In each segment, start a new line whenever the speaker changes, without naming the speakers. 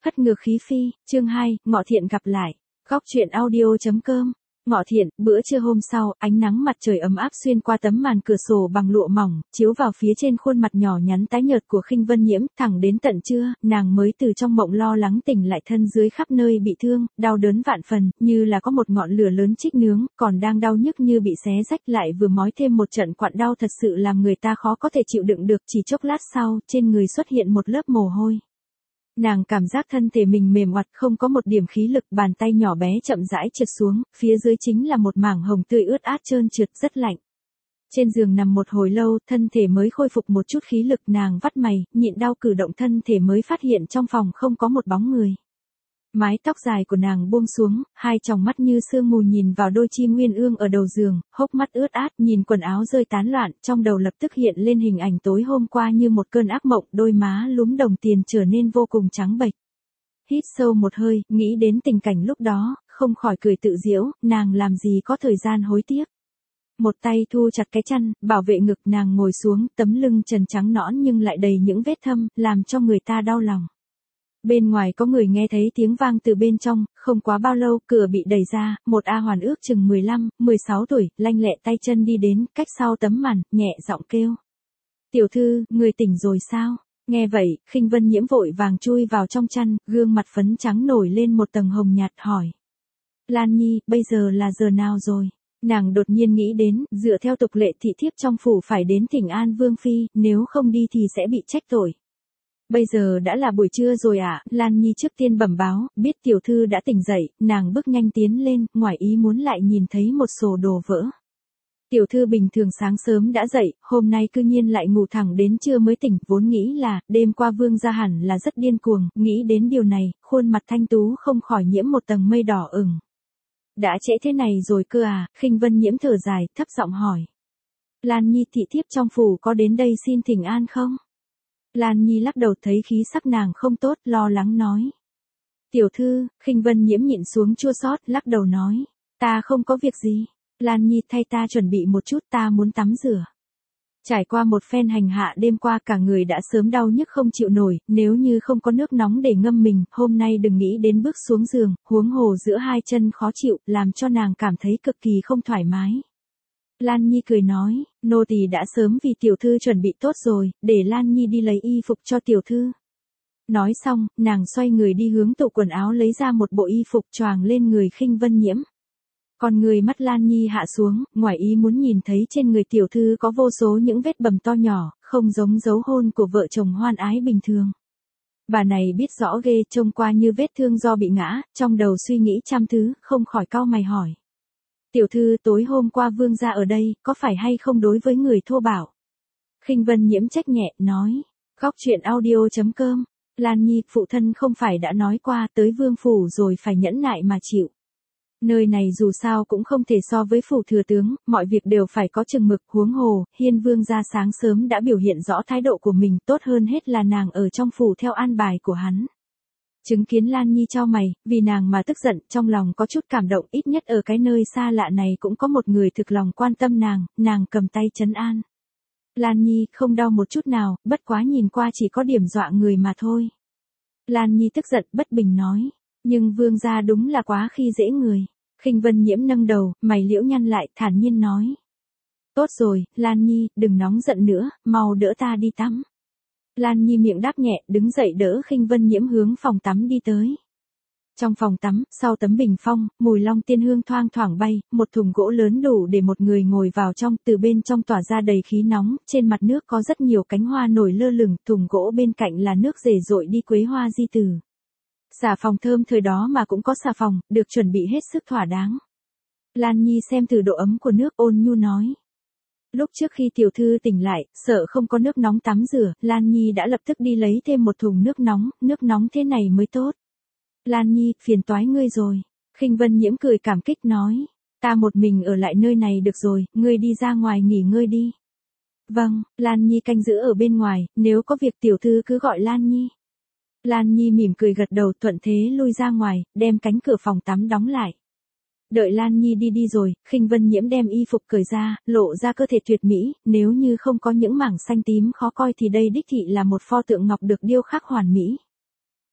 Hất ngược khí phi, chương 2, Ngọ Thiện gặp lại. Góc truyện audio.com. Ngọ Thiện, bữa trưa hôm sau, ánh nắng mặt trời ấm áp xuyên qua tấm màn cửa sổ bằng lụa mỏng, chiếu vào phía trên khuôn mặt nhỏ nhắn tái nhợt của Khinh Vân Nhiễm, thẳng đến tận trưa, nàng mới từ trong mộng lo lắng tỉnh lại, thân dưới khắp nơi bị thương, đau đớn vạn phần, như là có một ngọn lửa lớn chích nướng, còn đang đau nhức như bị xé rách, lại vừa mói thêm một trận quặn đau thật sự làm người ta khó có thể chịu đựng được. Chỉ chốc lát sau, trên người xuất hiện một lớp mồ hôi. Nàng cảm giác thân thể mình mềm oặt, không có một điểm khí lực, bàn tay nhỏ bé chậm rãi trượt xuống, phía dưới chính là một mảng hồng tươi ướt át trơn trượt, rất lạnh. Trên giường nằm một hồi lâu, thân thể mới khôi phục một chút khí lực, nàng vắt mày, nhịn đau cử động thân thể mới phát hiện trong phòng không có một bóng người. Mái tóc dài của nàng buông xuống, hai tròng mắt như sương mù nhìn vào đôi chim nguyên ương ở đầu giường, hốc mắt ướt át, nhìn quần áo rơi tán loạn, trong đầu lập tức hiện lên hình ảnh tối hôm qua như một cơn ác mộng, đôi má lúm đồng tiền trở nên vô cùng trắng bệch. Hít sâu một hơi, nghĩ đến tình cảnh lúc đó, không khỏi cười tự giễu, nàng làm gì có thời gian hối tiếc. Một tay thu chặt cái chăn, bảo vệ ngực, nàng ngồi xuống, tấm lưng trần trắng nõn nhưng lại đầy những vết thâm, làm cho người ta đau lòng. Bên ngoài có người nghe thấy tiếng vang từ bên trong, không quá bao lâu, cửa bị đẩy ra, một A Hoàn ước chừng 15, 16 tuổi, lanh lẹ tay chân đi đến, cách sau tấm màn, nhẹ giọng kêu. Tiểu thư, người tỉnh rồi sao? Nghe vậy, Khinh Vân Nhiễm vội vàng chui vào trong chăn, gương mặt phấn trắng nổi lên một tầng hồng nhạt, hỏi. Lan Nhi, bây giờ là giờ nào rồi? Nàng đột nhiên nghĩ đến, dựa theo tục lệ thị thiếp trong phủ phải đến thỉnh an Vương Phi, nếu không đi thì sẽ bị trách tội. Bây giờ đã là buổi trưa rồi ạ, Lan Nhi trước tiên bẩm báo, biết tiểu thư đã tỉnh dậy, nàng bước nhanh tiến lên, ngoài ý muốn lại nhìn thấy một sổ đồ vỡ. Tiểu thư bình thường sáng sớm đã dậy, hôm nay cư nhiên lại ngủ thẳng đến trưa mới tỉnh, vốn nghĩ là, đêm qua Vương gia hẳn là rất điên cuồng, nghĩ đến điều này, khuôn mặt thanh tú không khỏi nhiễm một tầng mây đỏ ửng. Đã trễ thế này rồi cơ à, Khinh Vân Nhiễm thở dài, thấp giọng hỏi. Lan Nhi, thị thiếp trong phủ có đến đây xin thỉnh an không? Lan Nhi lắc đầu, thấy khí sắc nàng không tốt, lo lắng nói. Tiểu thư, Khinh Vân Nhiễm nhịn xuống chua xót, lắc đầu nói. Ta không có việc gì. Lan Nhi, thay ta chuẩn bị một chút, ta muốn tắm rửa. Trải qua một phen hành hạ đêm qua, cả người đã sớm đau nhức không chịu nổi, nếu như không có nước nóng để ngâm mình, hôm nay đừng nghĩ đến bước xuống giường, huống hồ giữa hai chân khó chịu, làm cho nàng cảm thấy cực kỳ không thoải mái. Lan Nhi cười nói, nô tỳ đã sớm vì tiểu thư chuẩn bị tốt rồi, để Lan Nhi đi lấy y phục cho tiểu thư. Nói xong, nàng xoay người đi hướng tủ quần áo lấy ra một bộ y phục choàng lên người Khinh Vân Nhiễm. Còn người mắt Lan Nhi hạ xuống, ngoài ý muốn nhìn thấy trên người tiểu thư có vô số những vết bầm to nhỏ, không giống dấu hôn của vợ chồng hoan ái bình thường. Bà này biết rõ ghê, trông qua như vết thương do bị ngã, trong đầu suy nghĩ trăm thứ, không khỏi cau mày hỏi. Tiểu thư, tối hôm qua Vương gia ở đây, có phải hay không đối với người thô bạo? Khinh Vân Nhiễm trách nhẹ, nói. Góc truyện audio.com. Lan Nhi, phụ thân không phải đã nói qua, tới vương phủ rồi phải nhẫn nại mà chịu. Nơi này dù sao cũng không thể so với phủ thừa tướng, mọi việc đều phải có chừng mực, huống hồ, Hiên Vương gia sáng sớm đã biểu hiện rõ thái độ của mình, tốt hơn hết là nàng ở trong phủ theo an bài của hắn. Chứng kiến Lan Nhi chau mày, vì nàng mà tức giận, trong lòng có chút cảm động, ít nhất ở cái nơi xa lạ này cũng có một người thực lòng quan tâm nàng cầm tay trấn an. Lan Nhi, không đau một chút nào, bất quá nhìn qua chỉ có điểm dọa người mà thôi. Lan Nhi tức giận, bất bình nói, nhưng Vương gia đúng là quá khi dễ người. Khinh Vân Nhiễm nâng đầu, mày liễu nhăn lại, thản nhiên nói. Tốt rồi, Lan Nhi, đừng nóng giận nữa, mau đỡ ta đi tắm. Lan Nhi miệng đáp nhẹ, đứng dậy đỡ Khinh Vân Nhiễm hướng phòng tắm đi tới. Trong phòng tắm, sau tấm bình phong, mùi long tiên hương thoang thoảng bay, một thùng gỗ lớn đủ để một người ngồi vào trong, từ bên trong tỏa ra đầy khí nóng, trên mặt nước có rất nhiều cánh hoa nổi lơ lửng, thùng gỗ bên cạnh là nước rể rội đi quế hoa di tử. Xà phòng thơm thời đó mà cũng có xà phòng, được chuẩn bị hết sức thỏa đáng. Lan Nhi xem từ độ ấm của nước, ôn nhu nói. Lúc trước khi tiểu thư tỉnh lại, sợ không có nước nóng tắm rửa, Lan Nhi đã lập tức đi lấy thêm một thùng nước nóng thế này mới tốt. Lan Nhi, phiền toái ngươi rồi. Khinh Vân Nhiễm cười cảm kích nói. Ta một mình ở lại nơi này được rồi, ngươi đi ra ngoài nghỉ ngơi đi. Vâng, Lan Nhi canh giữ ở bên ngoài, nếu có việc tiểu thư cứ gọi Lan Nhi. Lan Nhi mỉm cười gật đầu, thuận thế lui ra ngoài, đem cánh cửa phòng tắm đóng lại. Đợi Lan Nhi đi rồi, Khinh Vân Nhiễm đem y phục cởi ra, lộ ra cơ thể tuyệt mỹ, nếu như không có những mảng xanh tím khó coi thì đây đích thị là một pho tượng ngọc được điêu khắc hoàn mỹ.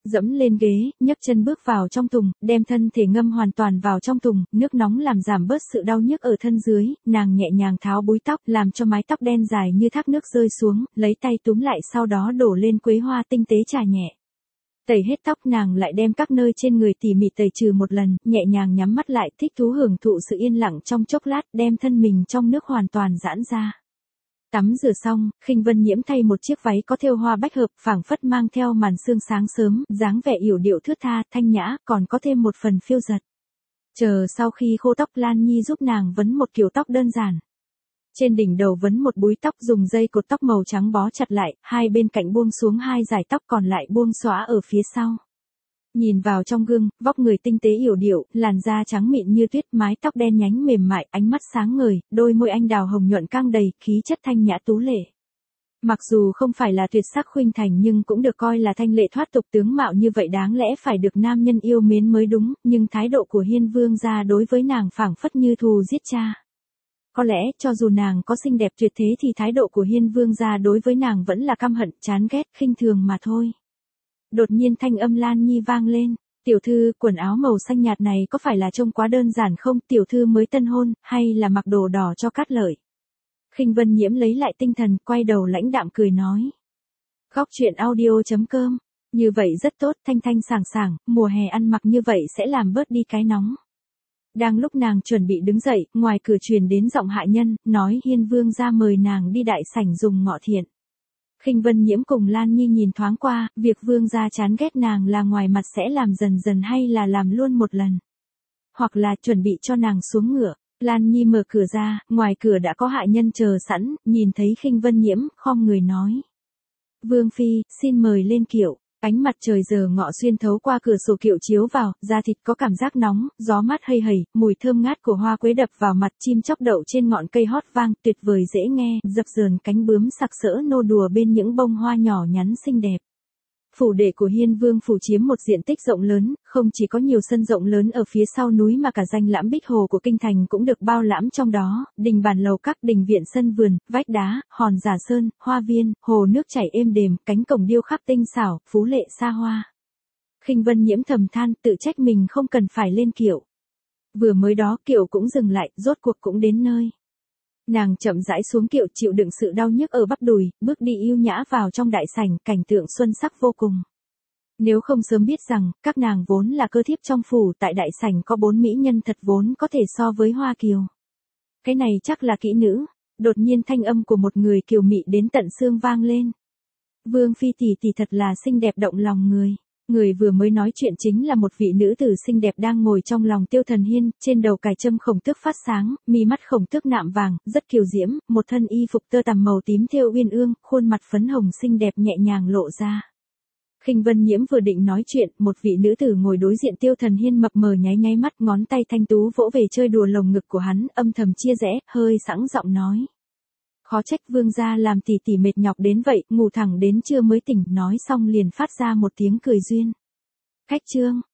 dẫm lên ghế, nhấc chân bước vào trong thùng, đem thân thể ngâm hoàn toàn vào trong thùng, nước nóng làm giảm bớt sự đau nhức ở thân dưới, nàng nhẹ nhàng tháo búi tóc, làm cho mái tóc đen dài như thác nước rơi xuống, lấy tay túm lại sau đó đổ lên quế hoa tinh tế chà nhẹ. Tẩy hết tóc nàng lại đem các nơi trên người tỉ mỉ tẩy trừ một lần, nhẹ nhàng nhắm mắt lại thích thú hưởng thụ sự yên lặng trong chốc lát, đem thân mình trong nước hoàn toàn giãn ra. Tắm rửa xong, Khinh Vân Nhiễm thay một chiếc váy có thêu hoa bách hợp, phảng phất mang theo màn sương sáng sớm, dáng vẻ yểu điệu thướt tha, thanh nhã, còn có thêm một phần phiêu dật. Chờ sau khi khô tóc, Lan Nhi giúp nàng vấn một kiểu tóc đơn giản. Trên đỉnh đầu vấn một búi tóc dùng dây cột tóc màu trắng bó chặt lại, hai bên cạnh buông xuống hai dải tóc còn lại buông xõa ở phía sau. Nhìn vào trong gương, vóc người tinh tế yểu điệu, làn da trắng mịn như tuyết, mái tóc đen nhánh mềm mại, ánh mắt sáng ngời, đôi môi anh đào hồng nhuận căng đầy, khí chất thanh nhã tú lệ. Mặc dù không phải là tuyệt sắc khuynh thành nhưng cũng được coi là thanh lệ thoát tục, tướng mạo như vậy đáng lẽ phải được nam nhân yêu mến mới đúng, nhưng thái độ của Hiên Vương gia đối với nàng phảng phất như thù giết cha. Có lẽ, cho dù nàng có xinh đẹp tuyệt thế thì thái độ của Hiên Vương gia đối với nàng vẫn là căm hận, chán ghét, khinh thường mà thôi. Đột nhiên thanh âm Lan Nhi vang lên, tiểu thư, quần áo màu xanh nhạt này có phải là trông quá đơn giản không, tiểu thư mới tân hôn, hay là mặc đồ đỏ cho cát lợi. Khinh Vân Nhiễm lấy lại tinh thần, quay đầu lãnh đạm cười nói. Góc truyện audio.com, như vậy rất tốt, thanh thanh sảng sảng, mùa hè ăn mặc như vậy sẽ làm bớt đi cái nóng. Đang lúc nàng chuẩn bị đứng dậy, ngoài cửa truyền đến giọng hạ nhân, nói Hiên Vương gia mời nàng đi đại sảnh dùng ngọ thiện. Khinh Vân Nhiễm cùng Lan Nhi nhìn thoáng qua, việc Vương gia chán ghét nàng là ngoài mặt sẽ làm dần dần hay là làm luôn một lần. Hoặc là chuẩn bị cho nàng xuống ngựa. Lan Nhi mở cửa ra, ngoài cửa đã có hạ nhân chờ sẵn, nhìn thấy Khinh Vân Nhiễm, khom người nói. Vương phi, xin mời lên kiệu. Ánh mặt trời giờ ngọ xuyên thấu qua cửa sổ kiệu chiếu vào, da thịt có cảm giác nóng, gió mát hây hầy, mùi thơm ngát của hoa quế đập vào mặt, chim chóc đậu trên ngọn cây hót vang, tuyệt vời dễ nghe, dập dờn cánh bướm sặc sỡ nô đùa bên những bông hoa nhỏ nhắn xinh đẹp. Phủ đệ của Hiên Vương phủ chiếm một diện tích rộng lớn, không chỉ có nhiều sân rộng lớn ở phía sau núi mà cả danh lãm bích hồ của kinh thành cũng được bao lãm trong đó, đình bàn lầu các, đình viện sân vườn, vách đá, hòn giả sơn, hoa viên, hồ nước chảy êm đềm, cánh cổng điêu khắc tinh xảo, phú lệ xa hoa. Khinh Vân Nhiễm thầm than, tự trách mình không cần phải lên kiệu. Vừa mới đó kiệu cũng dừng lại, rốt cuộc cũng đến nơi. Nàng chậm rãi xuống kiệu, chịu đựng sự đau nhức ở bắp đùi, bước đi yêu nhã vào trong đại sảnh, cảnh tượng xuân sắc vô cùng. Nếu không sớm biết rằng, các nàng vốn là cơ thiếp trong phủ, tại đại sảnh có 4 mỹ nhân thật vốn có thể so với Hoa Kiều. Cái này chắc là kỹ nữ. Đột nhiên thanh âm của một người kiều mị đến tận xương vang lên. Vương phi tỷ tỷ thật là xinh đẹp động lòng người. Người vừa mới nói chuyện chính là một vị nữ tử xinh đẹp đang ngồi trong lòng Tiêu Thần Hiên, trên đầu cài châm khổng tước phát sáng, mi mắt khổng tước nạm vàng, rất kiều diễm, một thân y phục tơ tằm màu tím thêu uyên ương, khuôn mặt phấn hồng xinh đẹp nhẹ nhàng lộ ra. Khinh Vân Nhiễm vừa định nói chuyện, một vị nữ tử ngồi đối diện Tiêu Thần Hiên mập mờ nháy nháy mắt, ngón tay thanh tú vỗ về chơi đùa lồng ngực của hắn, âm thầm chia rẽ, hơi sẵn giọng nói. Khó trách Vương gia làm tỷ tỷ mệt nhọc đến vậy, ngủ thẳng đến trưa mới tỉnh, nói xong liền phát ra một tiếng cười duyên. Cách chương